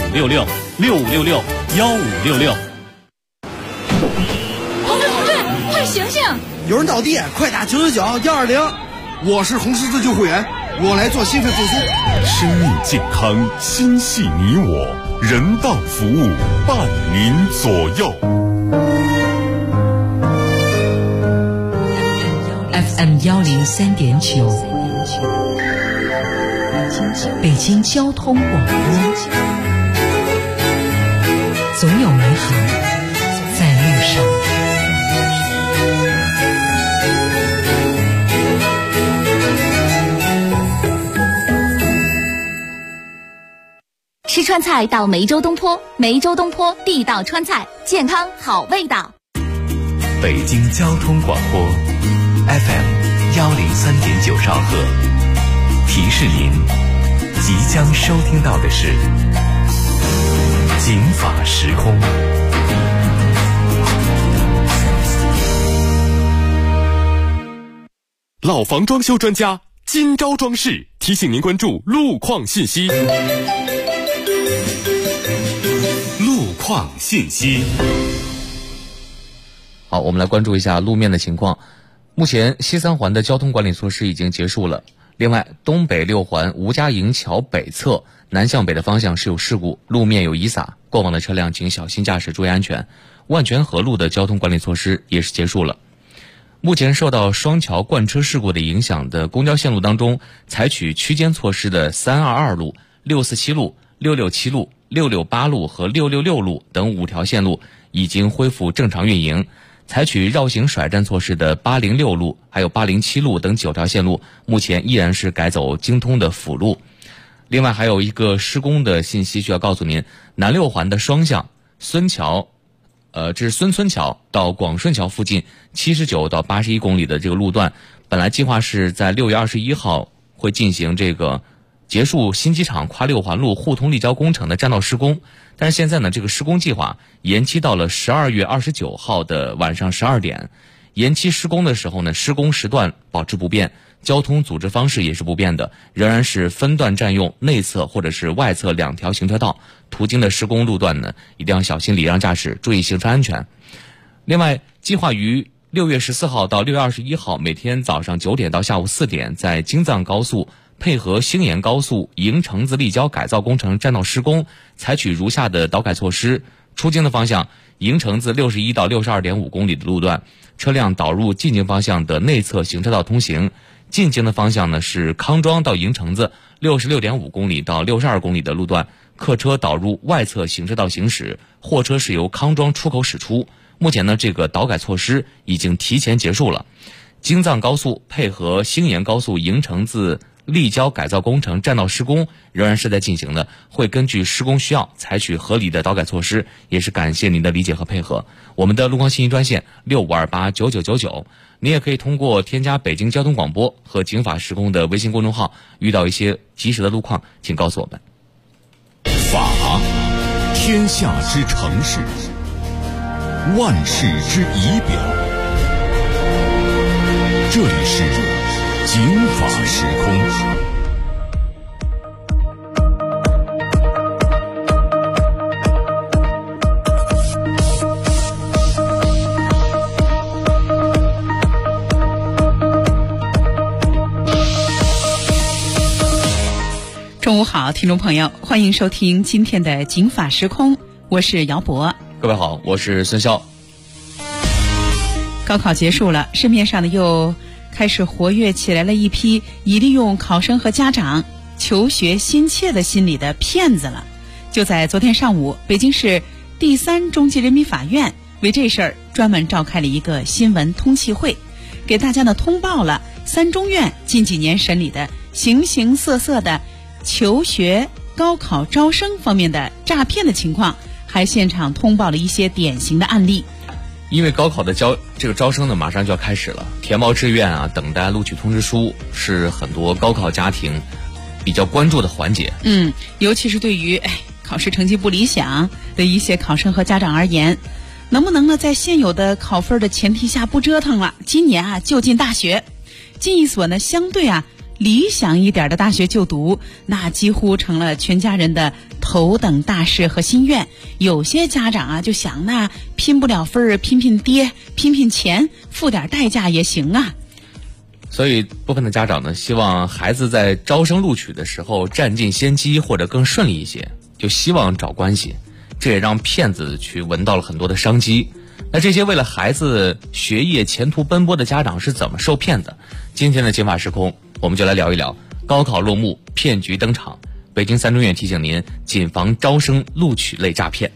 156665661566。 快醒醒！ 有人倒地，快打999-120。 我是红十字救护员，我来做心肺复苏。 生命健康，心系你我，人道服务伴您左右。 FM 103.9，北京交通广播，总有美好在路上。 吃川菜到梅州东坡，梅州东坡地道川菜，健康好味道。 北京交通广播 FM 103.9兆赫，提示您即将收听到的是警法时空。 老房装修专家金招装饰提醒您关注路况信息。路况信息。 好，我们来关注一下路面的情况。目前西三环的交通管理措施已经结束了。另外，东北六环吴家营桥北侧南向北的方向是有事故，路面有遗撒，过往的车辆请小心驾驶，注意安全。万泉河路的交通管理措施也是结束了。目前受到双桥贯车事故的影响的公交线路当中，采取区间措施的322路、647路、667路、668路和666路等5条线路已经恢复正常运营。采取绕行甩站措施的806路还有807路等9条线路目前依然是改走京通的辅路。另外还有一个施工的信息需要告诉您，南六环的双向孙桥这是孙村桥到广顺桥附近79到81公里的这个路段，本来计划是在6月21号会进行这个结束新机场跨六环路互通立交工程的占道施工，但是现在呢，这个施工计划延期到了12月29号的晚上12点。延期施工的时候呢，施工时段保持不变，交通组织方式也是不变的，仍然是分段占用内侧或者是外侧2条行车道，途经的施工路段呢，一定要小心礼让驾驶，注意行车安全。另外，计划于6月14号到6月21号每天早上9点到下午4点，在京藏高速配合兴延高速营城子立交改造工程占道施工，采取如下的导改措施：出京的方向，营城自61到62.5公里的路段，车辆导入进京方向的内侧行车道通行；进京的方向呢是康庄到营城子66.5公里到62公里的路段，客车导入外侧行车道行驶，货车是由康庄出口驶出。目前呢，这个导改措施已经提前结束了。京藏高速配合兴延高速营城自立交改造工程占道施工仍然是在进行的，会根据施工需要采取合理的导改措施，也是感谢您的理解和配合。我们的路况信息专线65289999，您也可以通过添加北京交通广播和警法时空的微信公众号，遇到一些及时的路况请告诉我们。 法，天下之城市，万世之仪表。这里是警法时空。 中午好，听众朋友，欢迎收听今天的警法时空，我是姚博。 各位好，我是孙潇。 高考结束了，市面上呢又开始活跃起来了一批以利用考生和家长求学心切的心理的骗子了。就在昨天上午，北京市第3中级人民法院为这事儿专门召开了一个新闻通气会，给大家呢通报了3中院近几年审理的形形色色的求学、高考招生方面的诈骗的情况，还现场通报了一些典型的案例。 因为高考的招生呢马上就要开始了，填报志愿啊，等待录取通知书是很多高考家庭比较关注的环节。 尤其是对于考试成绩不理想的一些考生和家长而言，能不能呢在现有的考分的前提下不折腾了，今年就进大学，进一所呢相对理想一点的大学就读，那几乎成了全家人的头等大事和心愿。有些家长啊就想，那拼不了分儿，拼拼爹，拼拼钱，付点代价也行啊。 所以部分的家长呢，希望孩子在招生录取的时候占尽先机，或者更顺利一些，就希望找关系，这也让骗子去闻到了很多的商机。那这些为了孩子学业前途奔波的家长是怎么受骗的？今天的金法时空，我们就来聊一聊。高考落幕，骗局登场，北京三中院提醒您谨防招生录取类诈骗。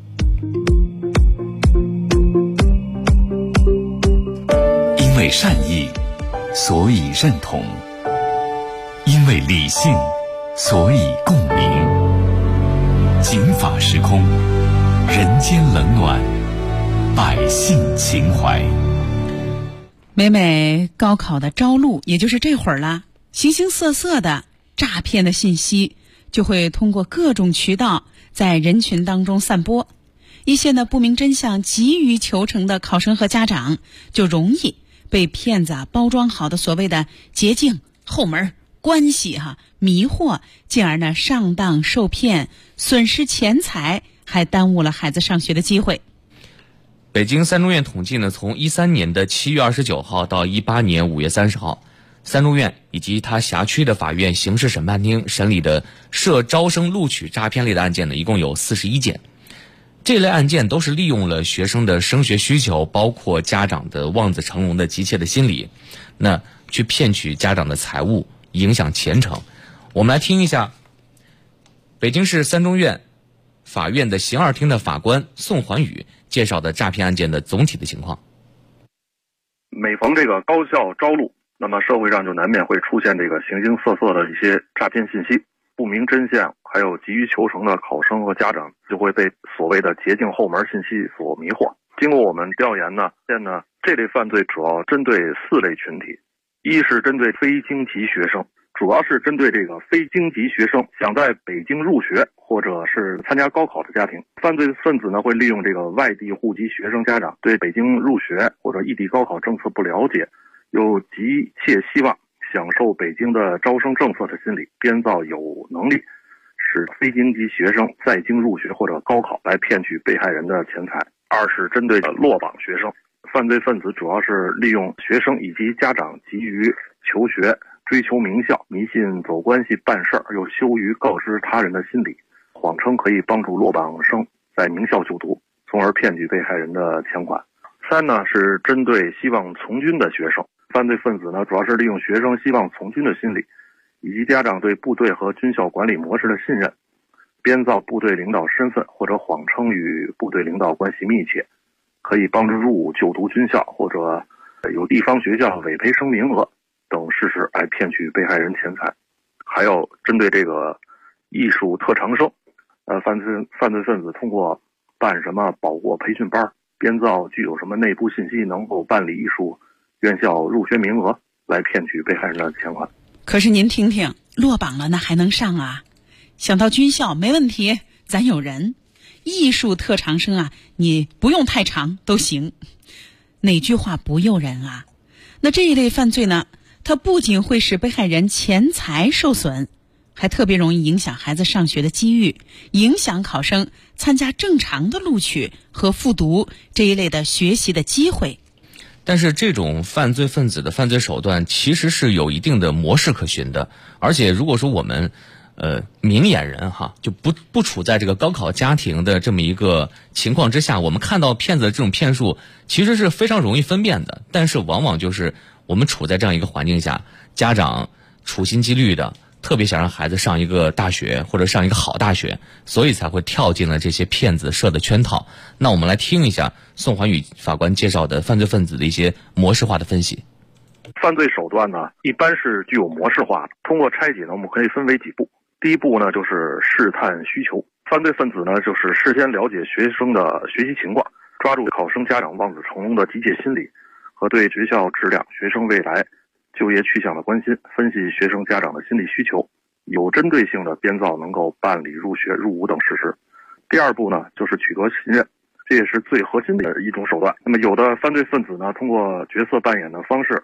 因为善意，所以认同；因为理性，所以共鸣。警法时空，人间冷暖，百姓情怀。 每每高考的招录，也就是这会儿了，形形色色的诈骗的信息就会通过各种渠道在人群当中散播。一些呢不明真相、急于求成的考生和家长，就容易被骗子包装好的所谓的捷径、后门、关系迷惑，进而呢上当受骗，损失钱财，还耽误了孩子上学的机会。 北京三中院统计呢，从13年的7月29号到18年5月30号，三中院以及它辖区的法院刑事审判厅审理的涉招生录取诈骗类的案件呢，一共有41件。这类案件都是利用了学生的升学需求，包括家长的望子成龙的急切的心理，那去骗取家长的财物，影响前程。我们来听一下北京市三中院法院的刑二厅的法官宋环宇介绍的诈骗案件的总体的情况。 每逢这个高校招录，那么社会上就难免会出现这个形形色色的一些诈骗信息，不明真相，还有急于求成的考生和家长就会被所谓的捷径后门信息所迷惑。经过我们调研呢，现在呢这类犯罪主要针对4类群体。一是针对非京籍学生，主要是针对这个非京籍学生想在北京入学或者是参加高考的家庭。犯罪分子呢会利用这个外地户籍学生家长对北京入学或者异地高考政策不了解，又急切希望享受北京的招生政策的心理，编造有能力使非京籍学生在京入学或者高考，来骗取被害人的钱财。二是针对落榜学生，犯罪分子主要是利用学生以及家长急于求学、追求名校、迷信走关系办事儿，又羞于告知他人的心理，谎称可以帮助落榜生在名校就读，从而骗取被害人的钱款。三呢是针对希望从军的学生，犯罪分子呢主要是利用学生希望从军的心理，以及家长对部队和军校管理模式的信任，编造部队领导身份或者谎称与部队领导关系密切，可以帮助入伍就读军校，或者有地方学校委培生名额等事实来骗取被害人钱财。还有针对这个艺术特长生，犯罪分子通过办什么保过培训班，编造具有什么内部信息能够办理艺术院校入学名额，来骗取被害人的钱款。 可是您听听，落榜了那还能上啊？想到军校没问题，咱有人。艺术特长生啊，你不用太长都行。哪句话不诱人啊？那这一类犯罪呢，它不仅会使被害人钱财受损，还特别容易影响孩子上学的机遇，影响考生参加正常的录取和复读这一类的学习的机会。 但是这种犯罪分子的犯罪手段其实是有一定的模式可循的，而且如果说我们明眼人就不处在这个高考家庭的这么一个情况之下，我们看到骗子的这种骗术其实是非常容易分辨的。但是往往就是我们处在这样一个环境下，家长处心积虑的特别想让孩子上一个大学或者上一个好大学，所以才会跳进了这些骗子设的圈套。那我们来听一下宋环宇法官介绍的犯罪分子的一些模式化的分析。 犯罪手段呢一般是具有模式化的，通过拆解呢我们可以分为几步。第一步呢就是试探需求，犯罪分子呢就是事先了解学生的学习情况，抓住考生家长望子成龙的急切心理和对学校质量、学生未来就业去向的关心，分析学生家长的心理需求，有针对性的编造能够办理入学、入伍等事实。第二步呢就是取得信任，这也是最核心的一种手段。那么有的犯罪分子呢通过角色扮演的方式，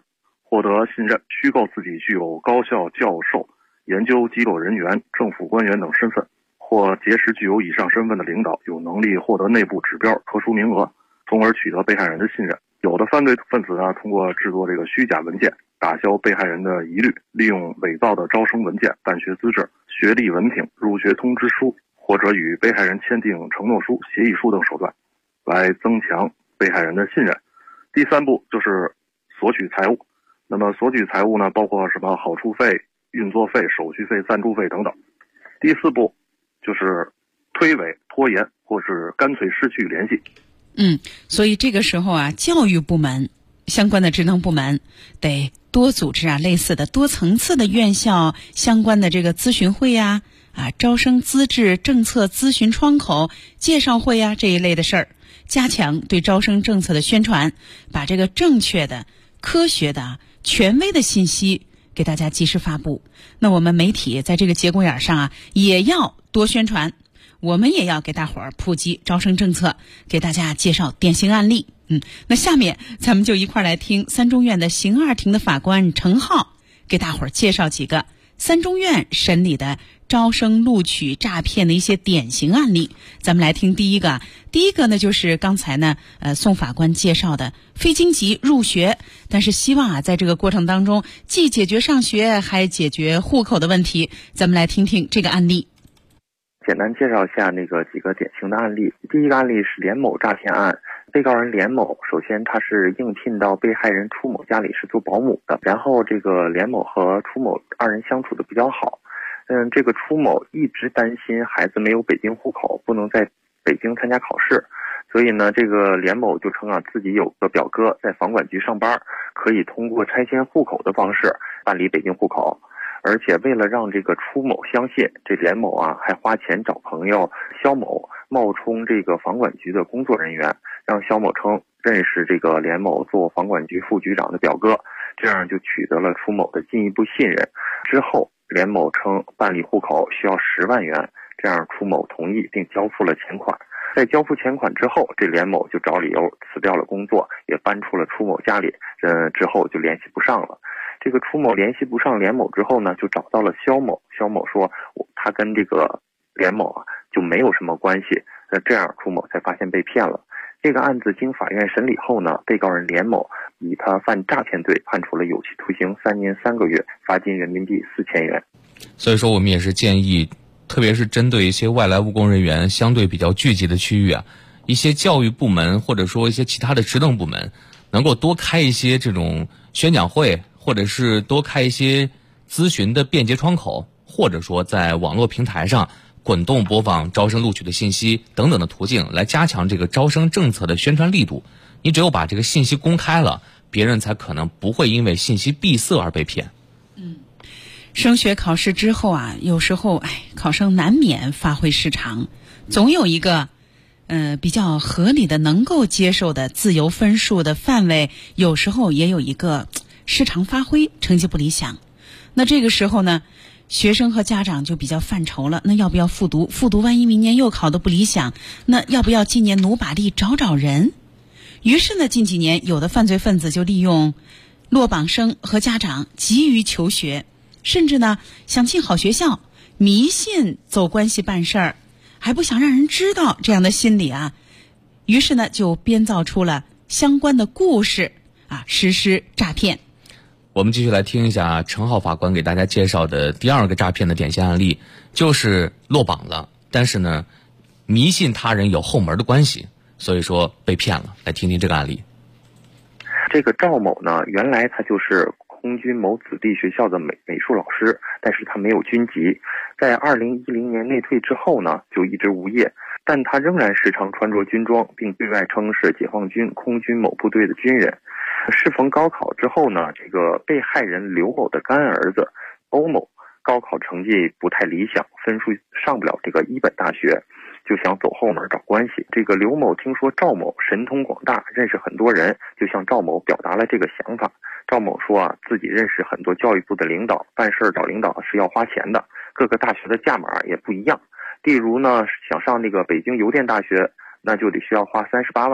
获得信任，虚构自己具有高校教授、研究机构人员、政府官员等身份，或结识具有以上身份的领导，有能力获得内部指标、特殊名额，从而取得被害人的信任。有的犯罪分子呢，通过制作这个虚假文件，打消被害人的疑虑，利用伪造的招生文件、办学资质、学历文凭、入学通知书，或者与被害人签订承诺书、协议书等手段，来增强被害人的信任。第3步就是索取财物。那么索取财物呢，包括什么好处费、运作费、手续费、赞助费等等。第4步就是推诿、拖延，或是干脆失去联系。 所以这个时候啊，教育部门相关的职能部门得多组织类似的多层次的院校相关的这个咨询会招生资质政策咨询窗口、介绍会这一类的事儿，加强对招生政策的宣传，把这个正确的、科学的、权威的信息给大家及时发布。那我们媒体在这个节骨眼上也要多宣传，我们也要给大伙儿普及招生政策，给大家介绍典型案例。那下面咱们就一块儿来听三中院的刑2庭的法官程浩给大伙儿介绍几个三中院审理的招生录取诈骗的一些典型案例。咱们来听第一个呢，就是刚才呢宋法官介绍的非京籍入学，但是希望在这个过程当中既解决上学还解决户口的问题。咱们来听听这个案例。 简单介绍一下几个典型的案例。第一个案例是连某诈骗案。被告人连某，首先他是应聘到被害人初某家里是做保姆的，然后这个连某和初某2人相处的比较好。这个初某一直担心孩子没有北京户口，不能在北京参加考试，所以呢，这个连某就称自己有个表哥在房管局上班，可以通过拆迁户口的方式办理北京户口。而且为了让这个初某相信，这连某还花钱找朋友肖某冒充这个房管局的工作人员，让肖某称认识这个连某做房管局副局长的表哥，这样就取得了初某的进一步信任。之后连某称办理户口需要10万元，这样初某同意并交付了钱款。在交付钱款之后，这连某就找理由辞掉了工作，也搬出了初某家里，之后就联系不上了。这个初某联系不上连某之后呢，就找到了肖某。肖某说他跟这个连某就没有什么关系，这样初某才发现被骗了。这个案子经法院审理后呢，被告人连某以他犯诈骗罪判处了有期徒刑3年3个月，罚金人民币4000元。 所以说我们也是建议，特别是针对一些外来务工人员相对比较聚集的区域一些教育部门或者说一些其他的职能部门能够多开一些这种宣讲会，或者是多开一些咨询的便捷窗口，或者说在网络平台上滚动播放招生录取的信息等等的途径，来加强这个招生政策的宣传力度。你只有把这个信息公开了，别人才可能不会因为信息闭塞而被骗。 升学考试之后有时候考生难免发挥失常，总有一个比较合理的能够接受的自由分数的范围，有时候也有一个失常发挥，成绩不理想。那这个时候呢，学生和家长就比较犯愁了，那要不要复读？复读万一明年又考得不理想，那要不要今年努把力找人？于是呢，近几年有的犯罪分子就利用落榜生和家长急于求学，甚至呢想进好学校，迷信走关系办事儿，还不想让人知道这样的心理于是呢就编造出了相关的故事实施诈骗。 我们继续来听一下程浩法官给大家介绍的第2个诈骗的典型案例，就是落榜了，但是呢迷信他人有后门的关系，所以说被骗了。来听听这个案例。 这个赵某呢，原来他就是空军某子弟学校的美术老师，但是他没有军籍，在2010年内退之后呢，就一直无业，但他仍然时常穿着军装，并对外称是解放军空军某部队的军人。适逢高考之后呢，这个被害人刘某的干儿子欧某高考成绩不太理想，分数上不了这个一本大学，就想走后门找关系。这个刘某听说赵某神通广大，认识很多人，就向赵某表达了这个想法。赵某说自己认识很多教育部的领导，办事找领导是要花钱的，各个大学的价码也不一样。例如呢，想上那个北京邮电大学，那就得需要花38万。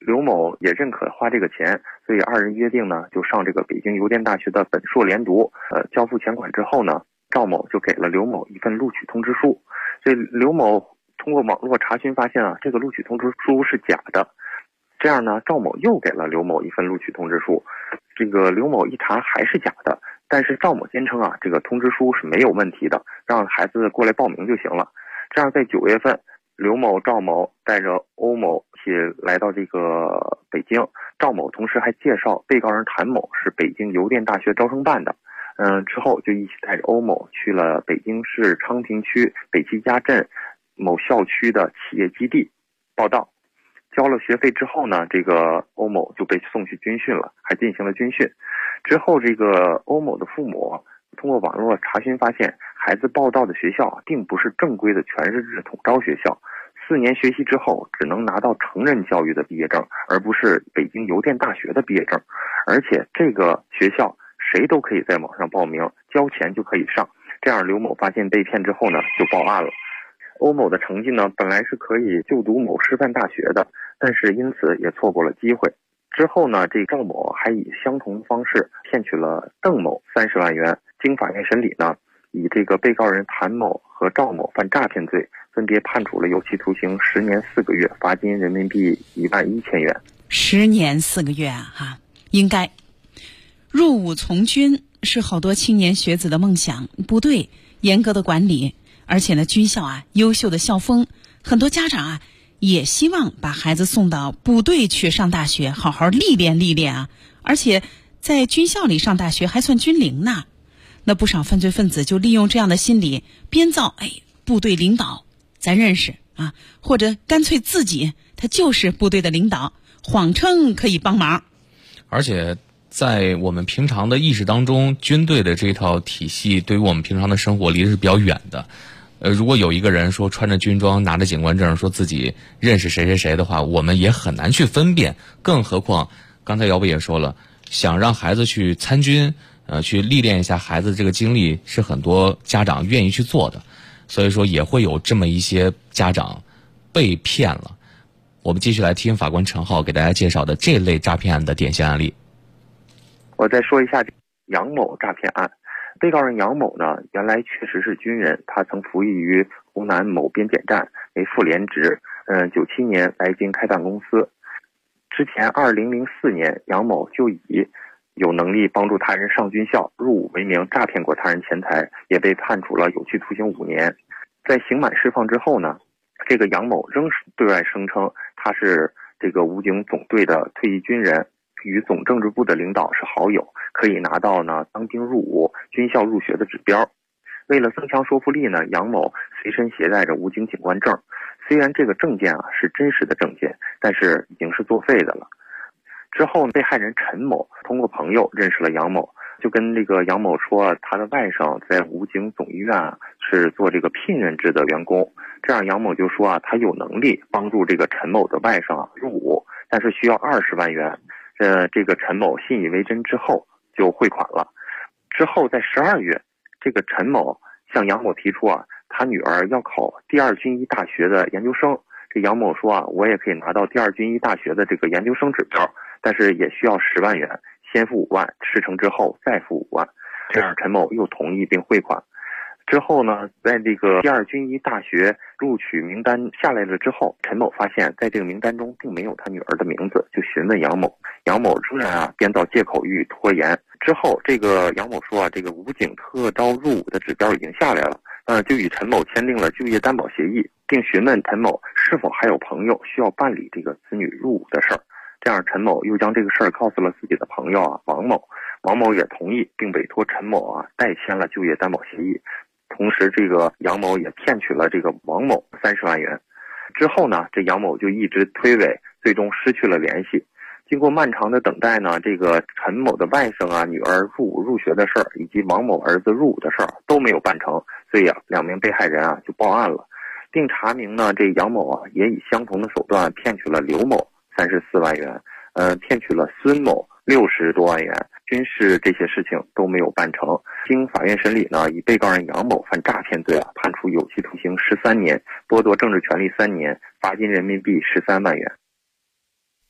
刘某也认可花这个钱，所以二人约定呢，就上这个北京邮电大学的本硕连读。交付钱款之后呢，赵某就给了刘某一份录取通知书。这刘某通过网络查询发现啊，这个录取通知书是假的。这样呢，赵某又给了刘某一份录取通知书。这个刘某一查还是假的，但是赵某坚称啊，这个通知书是没有问题的，让孩子过来报名就行了。这样在9月份，刘某、赵某带着欧某一起来到这个北京。赵某同时还介绍被告人谭某是北京邮电大学招生办的。之后就一起带着欧某去了北京市昌平区北齐家镇某校区的企业基地报到。交了学费之后呢，这个欧某就被送去军训了，还进行了军训。之后这个欧某的父母通过网络查询发现，孩子报到的学校并不是正规的全日制统招学校，4年学习之后只能拿到成人教育的毕业证，而不是北京邮电大学的毕业证。而且这个学校谁都可以在网上报名，交钱就可以上。这样刘某发现被骗之后呢，就报案了。欧某的成绩呢，本来是可以就读某师范大学的，但是因此也错过了机会。之后呢，这赵某还以相同方式骗取了邓某30万元。经法院审理呢，以这个被告人谭某和赵某犯诈骗罪，分别判处了有期徒刑10年4个月，罚金人民币11000元。 10年4个月啊，应该。入伍从军是好多青年学子的梦想，部队严格的管理，而且呢，军校啊优秀的校风，很多家长啊也希望把孩子送到部队去上大学，好好历练历练啊。而且在军校里上大学还算军龄呢。那不少犯罪分子就利用这样的心理编造，部队领导咱认识啊，或者干脆自己他就是部队的领导，谎称可以帮忙。 而且在我们平常的意识当中，军队的这套体系对于我们平常的生活离得是比较远的。如果有一个人说穿着军装拿着警官证说自己认识谁谁谁的话，我们也很难去分辨。更何况刚才姚贝也说了，想让孩子去参军去历练一下孩子这个经历是很多家长愿意去做的，所以说也会有这么一些家长被骗了。我们继续来听法官陈浩给大家介绍的这类诈骗案的典型案例。 我再说一下杨某诈骗案。被告人杨某呢，原来确实是军人，他曾服役于湖南某边检站为副连职。97年来京开办公司。之前2004年，杨某就以有能力帮助他人上军校、入伍为名诈骗过他人钱财，也被判处了有期徒刑5年。在刑满释放之后呢，这个杨某仍是对外声称他是这个武警总队的退役军人，与总政治部的领导是好友，可以拿到呢当兵入伍、军校入学的指标。为了增强说服力呢，杨某随身携带着武警警官证。虽然这个证件是真实的证件，但是已经是作废的了。之后被害人陈某通过朋友认识了杨某，就跟这个杨某说他的外甥在武警总医院是做这个聘任制的员工。这样杨某就说他有能力帮助这个陈某的外甥入伍，但是需要20万元。这个陈某信以为真之后就汇款了。之后在12月，这个陈某向杨某提出他女儿要考第2军医大学的研究生。这杨某说我也可以拿到第2军医大学的这个研究生指标，但是也需要10万元，先付5万，事成之后再付5万。这样陈某又同意并汇款。之后呢，在这个第2军医大学录取名单下来了之后，陈某发现在这个名单中并没有他女儿的名字，就询问杨某。杨某仍然编造借口予以拖延。之后这个杨某说这个武警特招入伍的指标已经下来了，就与陈某签订了就业担保协议，并询问陈某是否还有朋友需要办理这个子女入伍的事儿。这样陈某又将这个事儿告诉了自己的朋友王某，王某也同意，并委托陈某代签了就业担保协议。同时这个杨某也骗取了这个王某30万元。之后呢，这杨某就一直推诿，最终失去了联系。经过漫长的等待呢，这个陈某的外甥女儿入伍入学的事儿，以及王某儿子入伍的事儿都没有办成，所以2名被害人就报案了，并查明呢，这杨某也以相同的手段骗取了刘某34万元，骗取了孙某60多万元，均是这些事情都没有办成。经法院审理呢，以被告人杨某犯诈骗罪判处有期徒刑13年，剥夺政治权利3年，罚金人民币13万元。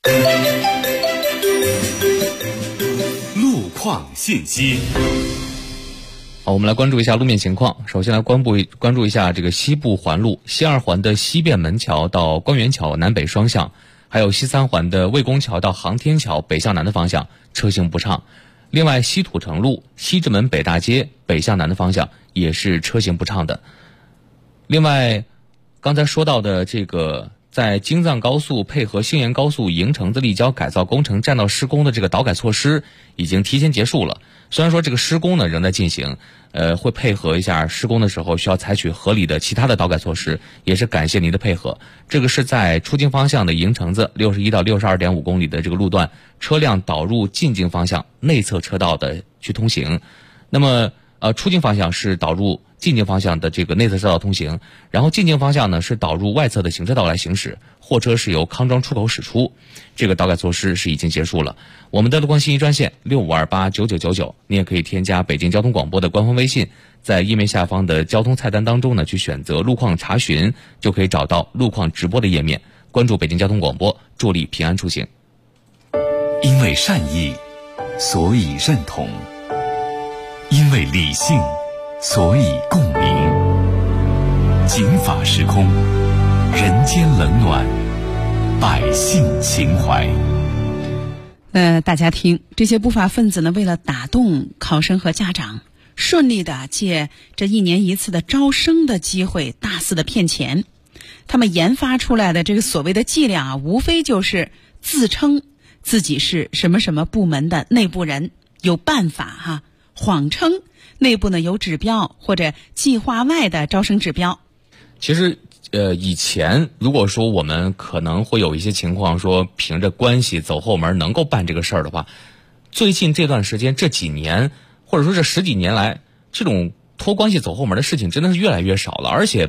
路况信息。 好，我们来关注一下路面情况。首先来关注一下这个西部环路西二环的西便门桥到官园桥南北双向，还有西三环的魏公桥到航天桥北向南的方向车行不畅。另外，西土城路西直门北大街北向南的方向也是车行不畅的。另外，刚才说到的这个在京藏高速配合兴延高速营城子立交改造工程占道施工的这个导改措施已经提前结束了。虽然说这个施工呢仍在进行，会配合一下施工的时候需要采取合理的其他的导改措施，也是感谢您的配合。这个是在出京方向的营城子61到62.5公里的这个路段，车辆导入进京方向内侧车道的去通行。那么出京方向是导入进京方向的这个内侧车道通行，然后进京方向呢是导入外侧的行车道来行驶，货车是由康庄出口驶出。这个导改措施是已经结束了。我们的路况信息专线65289999，你也可以添加北京交通广播的官方微信，在页面下方的交通菜单当中呢去选择路况查询，就可以找到路况直播的页面，关注北京交通广播，助力平安出行。 因为善意，所以认同；因为理性，所以共鸣。警法时空，人间冷暖，百姓情怀。 大家听，这些不法分子呢，为了打动考生和家长，顺利的借这1年1次的招生的机会大肆的骗钱。他们研发出来的这个所谓的伎俩啊，无非就是自称自己是什么什么部门的内部人，有办法谎称内部呢有指标或者计划外的招生指标。 其实以前如果说我们可能会有一些情况说凭着关系走后门能够办这个事儿的话，最近这段时间这几年或者说这10几年来，这种托关系走后门的事情真的是越来越少了，而且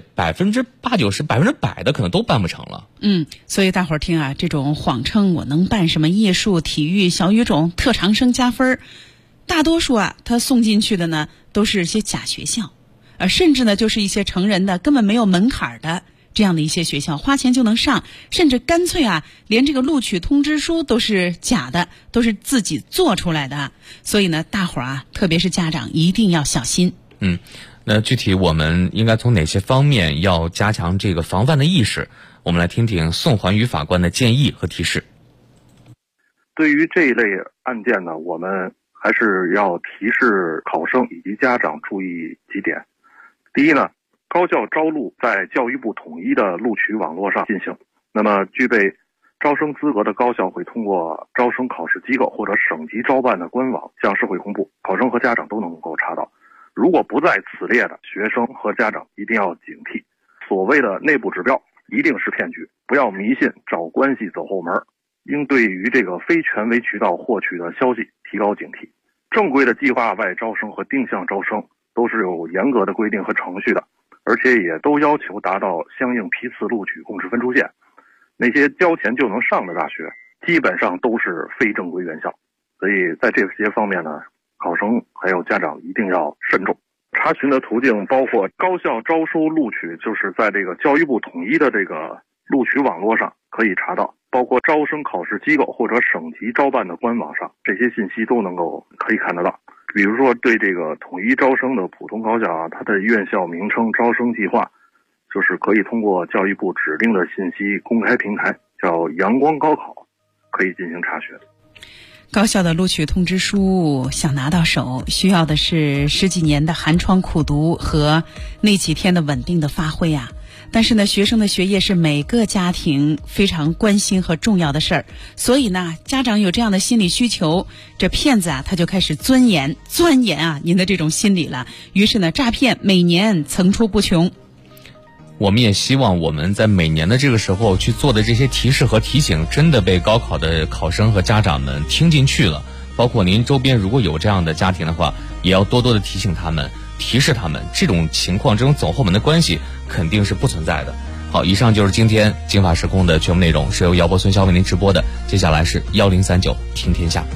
80%、90%、100%的可能都办不成了。 所以大伙儿听啊，这种谎称我能办什么艺术、体育、小语种、特长生加分，大多数他送进去的呢都是一些假学校，甚至呢就是一些成人的根本没有门槛的这样的一些学校，花钱就能上，甚至干脆连这个录取通知书都是假的，都是自己做出来的。所以呢，大伙儿特别是家长一定要小心。 那具体我们应该从哪些方面要加强这个防范的意识？我们来听听宋环宇法官的建议和提示。 对于这一类案件呢，我们还是要提示考生以及家长注意几点。第一呢，高校招录在教育部统一的录取网络上进行，那么具备招生资格的高校会通过招生考试机构或者省级招办的官网向社会公布，考生和家长都能够查到。如果不在此列的学生和家长一定要警惕，所谓的内部指标一定是骗局，不要迷信找关系走后门，应对于这个非权威渠道获取的消息提高警惕。正规的计划外招生和定向招生都是有严格的规定和程序的，而且也都要求达到相应批次录取共识分数线。那些交钱就能上的大学基本上都是非正规院校，所以在这些方面呢，考生还有家长一定要慎重。查询的途径包括高校招收录取，就是在这个教育部统一的这个录取网络上可以查到，包括招生考试机构或者省级招办的官网上，这些信息都能够可以看得到。比如说对这个统一招生的普通高校它的院校名称、招生计划，就是可以通过教育部指定的信息公开平台叫阳光高考，可以进行查询。 高校的录取通知书想拿到手，需要的是10几年的寒窗苦读和那几天的稳定的发挥但是呢，学生的学业是每个家庭非常关心和重要的事儿，所以呢，家长有这样的心理需求，这骗子他就开始钻研您的这种心理了。于是呢，诈骗每年层出不穷。 我们也希望我们在每年的这个时候去做的这些提示和提醒，真的被高考的考生和家长们听进去了。包括您周边如果有这样的家庭的话，也要多多的提醒他们，提示他们，这种情况，这种走后门的关系肯定是不存在的。好，以上就是今天警法时空的全部内容，是由姚博、孙潇为您直播的。接下来是1039听天下。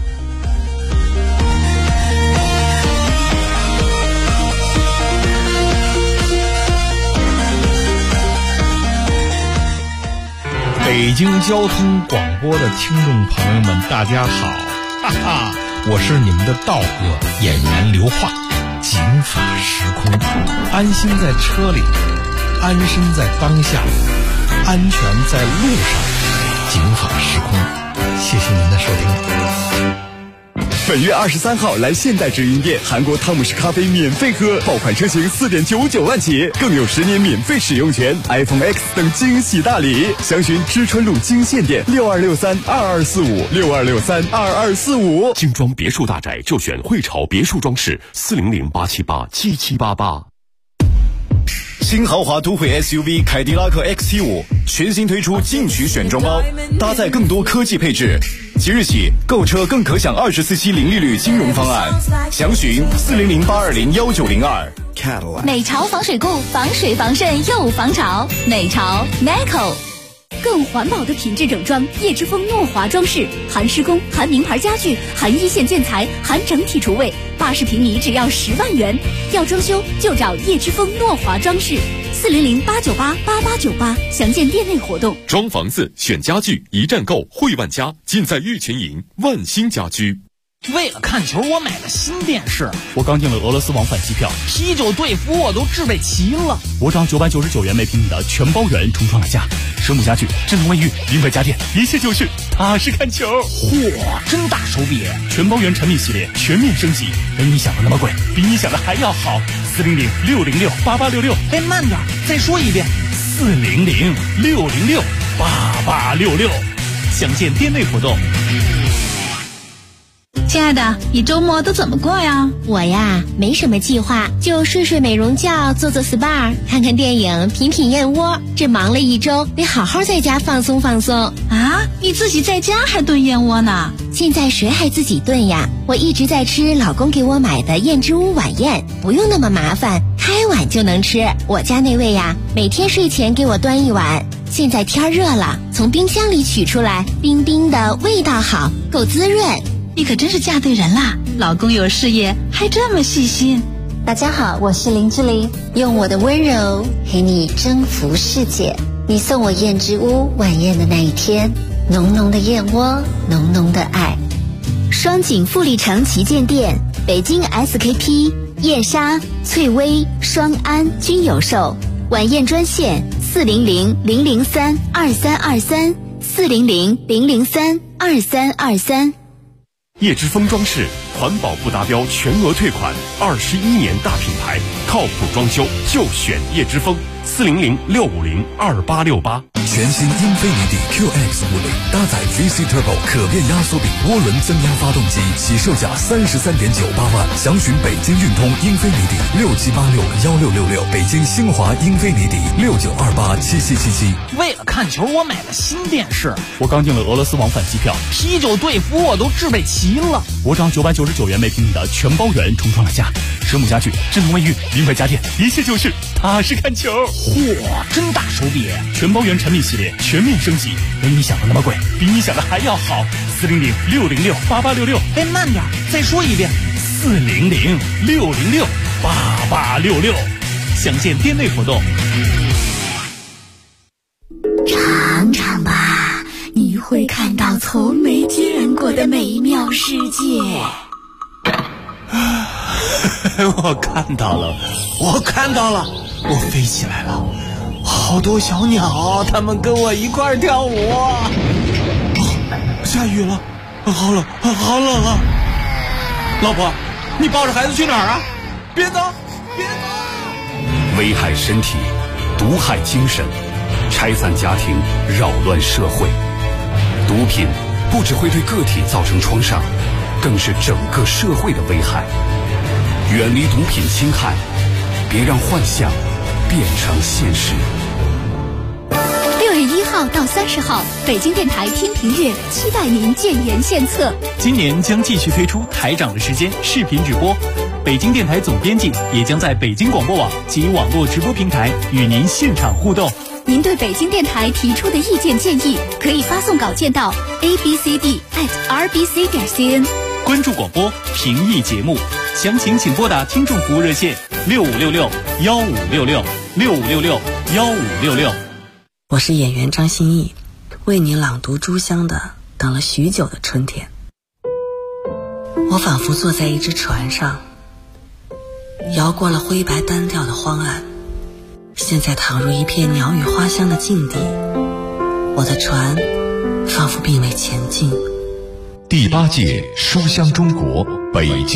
北北京交通广播的听众朋友们，大家好，哈哈，我是你们的道哥，演员刘化。警法时空，安心在车里，安身在当下，安全在路上。警法时空，谢谢您的收听。 本月23号来现代直营店，韩国汤姆士咖啡免费喝，爆款车型4.99万起，更有10年免费使用权， iPhone X 等惊喜大礼。详询知春路金线店62632245，62632245。 精装别墅大宅就选汇潮别墅装饰，400-878-7788。 新豪华都会 SUV 凯迪拉克 XT5 全新推出进取选装包，搭载更多科技配置。即日起购车更可享24期零利率金融方案，详询400-820-1902。 美潮防水固，防水防渗又防潮。美潮 Neco。更环保的品质整装，叶之峰诺华装饰，含施工，含名牌家具，含一线建材，含整体厨卫，80平米只要10万元。要装修就找叶之峰诺华装饰，400-898-8898，详见店内活动。 装房子选家具，一站购汇万家，尽在玉群营万兴家居。 为了看球，我买了新电视。我刚订了俄罗斯往返机票，啤酒队服我都置备齐了。我找999元每平米的全包圆重创了家，蛇母家具、振动卫浴、名牌家电，一切就绪，踏实看球。嚯，真大手笔！全包圆产品系列全面升级，没你想的那么贵，比你想的还要好。400-606-8866。哎，慢点，再说一遍。400-606-8866。详见店内活动。 亲爱的，你周末都怎么过呀？ 我呀，没什么计划，就睡睡美容觉，做做 SPA， 看看电影，品品燕窝。这忙了一周，得好好在家放松放松。 啊，你自己在家还炖燕窝呢？ 现在谁还自己炖呀？我一直在吃老公给我买的燕之屋晚宴，不用那么麻烦，开碗就能吃。我家那位呀，每天睡前给我端一碗。现在天热了，从冰箱里取出来，冰冰的，味道好，够滋润。 你可真是嫁对人啦！老公有事业，还这么细心。 大家好，我是林志玲，用我的温柔陪你征服世界。你送我燕之屋晚宴的那一天，浓浓的燕窝，浓浓的爱。 双井富力城旗舰店、北京 SKP、燕莎、翠微、双安均有售。晚宴专线400-003-2323 400-003-2323。 叶之峰装饰，环保不达标全额退款，21年大品牌，靠谱装修就选叶之峰，400-650-2868。 全新英菲尼迪 QX50搭载 VC Turbo 可变压缩比涡轮增压发动机，起售价33.98万。详询北京运通英菲尼迪67861666，北京星华英菲尼迪69287777。 为了看球，我买了新电视。我刚订了俄罗斯往返机票，啤酒队服我都置备齐了。我找999元每平米的全包圆重创了家，蛇母家具、振动卫浴、名牌家电，一切就绪，踏实看球。嚯，真大手笔！全包圆产品系列全面升级，没你想的那么贵，比你想的还要好。400-606-8866。哎，慢点，再说一遍。400-606-8866。详见店内活动。 尝尝吧，你会看到从没见过的美妙世界。 我看到了，我飞起来了，好多小鸟，它们跟我一块儿跳舞。下雨了，好冷啊！老婆，你抱着孩子去哪儿啊？别走！ 危害身体，毒害精神，拆散家庭，扰乱社会。毒品不只会对个体造成创伤，更是整个社会的危害。远离毒品侵害，别让幻想变成现实。 6月1号到30号，北京电台听评月期待您建言献策。 今年将继续推出台长的时间视频直播，北京电台总编辑也将在北京广播网及网络直播平台与您现场互动。 您对北京电台提出的意见建议，可以发送稿件到 abcd@rbc.cn。 关注广播，评议节目，详情请拨打听众服务热线6566-1566 6566-1566。 我是演员张歆艺， 为你朗读书香的等了许久的春天。我仿佛坐在一只船上，摇过了灰白单调的荒岸，现在躺入一片鸟语花香的境地，我的船仿佛并未前进。 第8届书香中国北京